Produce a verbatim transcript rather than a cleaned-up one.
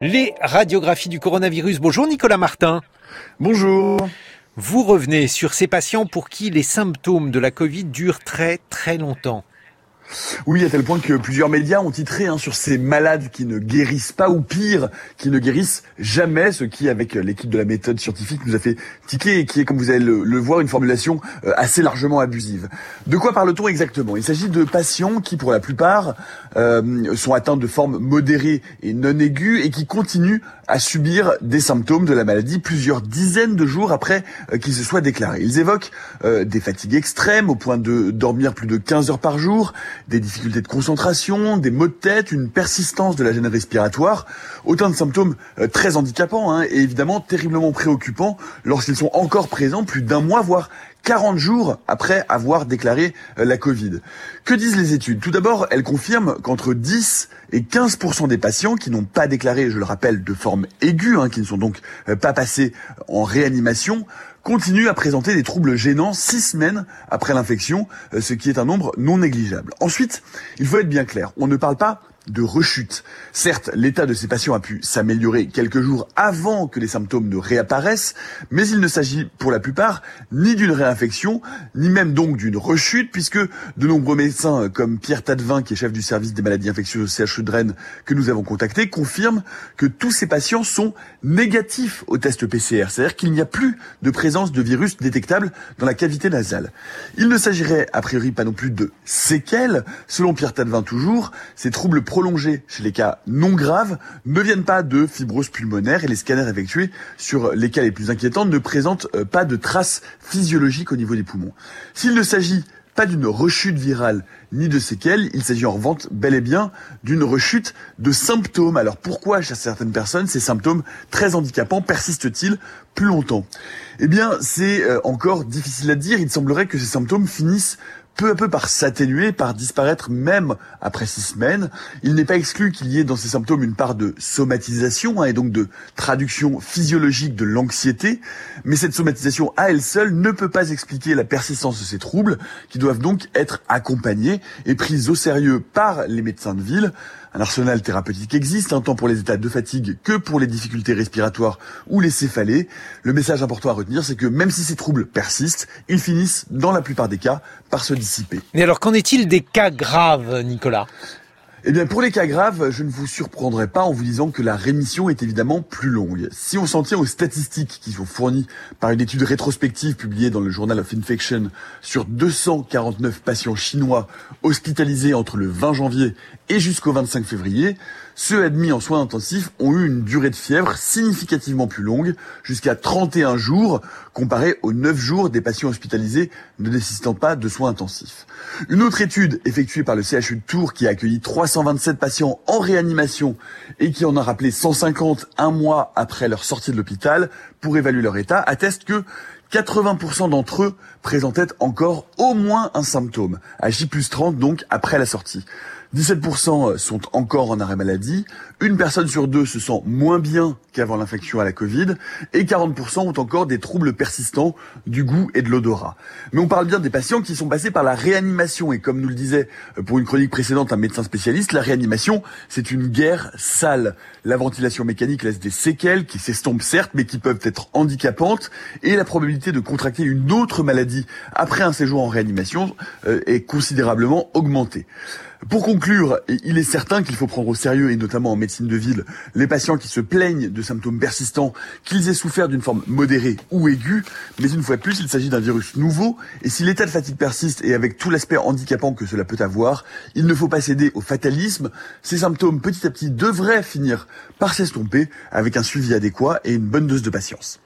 Les radiographies du coronavirus. Bonjour Nicolas Martin. Bonjour. Vous revenez sur ces patients pour qui les symptômes de la Covid durent très très longtemps. Oui, à tel point que plusieurs médias ont titré hein, sur ces malades qui ne guérissent pas, ou pire, qui ne guérissent jamais, ce qui, avec l'équipe de la méthode scientifique, nous a fait tiquer et qui est, comme vous allez le, le voir, une formulation euh, assez largement abusive. De quoi parle-t-on exactement ? Il s'agit de patients qui, pour la plupart, euh, sont atteints de formes modérées et non aiguës et qui continuent à subir des symptômes de la maladie plusieurs dizaines de jours après euh, qu'ils se soient déclarés. Ils évoquent euh, des fatigues extrêmes au point de dormir plus de quinze heures par jour, des difficultés de concentration, des maux de tête, une persistance de la gêne respiratoire, autant de symptômes euh, très handicapants hein, et évidemment terriblement préoccupants lorsqu'ils sont encore présents plus d'un mois, voire quarante jours après avoir déclaré euh, la Covid. Que disent les études ? Tout d'abord, elles confirment qu'entre dix et quinze pour cent des patients qui n'ont pas déclaré, je le rappelle, de forme aiguë, hein, qui ne sont donc euh, pas passés en réanimation, continuent à présenter des troubles gênants six semaines après l'infection, euh, ce qui est un nombre non négligeable. Ensuite, il faut être bien clair, on ne parle pas de rechute. Certes, l'état de ces patients a pu s'améliorer quelques jours avant que les symptômes ne réapparaissent, mais il ne s'agit pour la plupart ni d'une réinfection, ni même donc d'une rechute, puisque de nombreux médecins comme Pierre Tadevin, qui est chef du service des maladies infectieuses au C H U de Rennes, que nous avons contacté, confirme que tous ces patients sont négatifs au test P C R, c'est-à-dire qu'il n'y a plus de présence de virus détectable dans la cavité nasale. Il ne s'agirait a priori pas non plus de séquelles. Selon Pierre Tadevin toujours, ces troubles prolongés chez les cas non graves ne viennent pas de fibrose pulmonaire et les scanners effectués sur les cas les plus inquiétants ne présentent pas de traces physiologiques au niveau des poumons. S'il ne s'agit pas d'une rechute virale ni de séquelles, il s'agit en revanche bel et bien d'une rechute de symptômes. Alors pourquoi chez certaines personnes ces symptômes très handicapants persistent-ils plus longtemps ? Eh bien c'est encore difficile à dire, il semblerait que ces symptômes finissent peu à peu par s'atténuer, par disparaître même après six semaines. Il n'est pas exclu qu'il y ait dans ces symptômes une part de somatisation hein, et donc de traduction physiologique de l'anxiété. Mais cette somatisation à elle seule ne peut pas expliquer la persistance de ces troubles qui doivent donc être accompagnés et pris au sérieux par les médecins de ville. Un arsenal thérapeutique existe, hein, tant pour les états de fatigue que pour les difficultés respiratoires ou les céphalées. Le message important à retenir, c'est que même si ces troubles persistent, ils finissent, dans la plupart des cas, par se dissiper. Mais alors, qu'en est-il des cas graves, Nicolas ? Eh bien, pour les cas graves, je ne vous surprendrai pas en vous disant que la rémission est évidemment plus longue. Si on s'en tient aux statistiques qui sont fournies par une étude rétrospective publiée dans le Journal of Infection sur deux cent quarante-neuf patients chinois hospitalisés entre le vingt janvier et jusqu'au vingt-cinq février, ceux admis en soins intensifs ont eu une durée de fièvre significativement plus longue, jusqu'à trente et un jours, comparé aux neuf jours des patients hospitalisés ne nécessitant pas de soins intensifs. Une autre étude effectuée par le C H U de Tours qui a accueilli trois cent vingt-sept patients en réanimation et qui en a rappelé cent cinquante un mois après leur sortie de l'hôpital pour évaluer leur état, atteste que quatre-vingts pour cent d'entre eux présentaient encore au moins un symptôme, à J plus trente donc après la sortie. dix-sept pour cent sont encore en arrêt maladie, une personne sur deux se sent moins bien qu'avant l'infection à la Covid, et quarante pour cent ont encore des troubles persistants du goût et de l'odorat. Mais on parle bien des patients qui sont passés par la réanimation, et comme nous le disait pour une chronique précédente un médecin spécialiste, la réanimation, c'est une guerre sale. La ventilation mécanique laisse des séquelles qui s'estompent certes, mais qui peuvent être handicapantes, et la probabilité de contracter une autre maladie après un séjour en réanimation euh, est considérablement augmentée. Pour conclure, il est certain qu'il faut prendre au sérieux, et notamment en médecine de ville, les patients qui se plaignent de symptômes persistants, qu'ils aient souffert d'une forme modérée ou aiguë, mais une fois de plus, il s'agit d'un virus nouveau, et si l'état de fatigue persiste et avec tout l'aspect handicapant que cela peut avoir, il ne faut pas céder au fatalisme. Ces symptômes, petit à petit, devraient finir par s'estomper avec un suivi adéquat et une bonne dose de patience.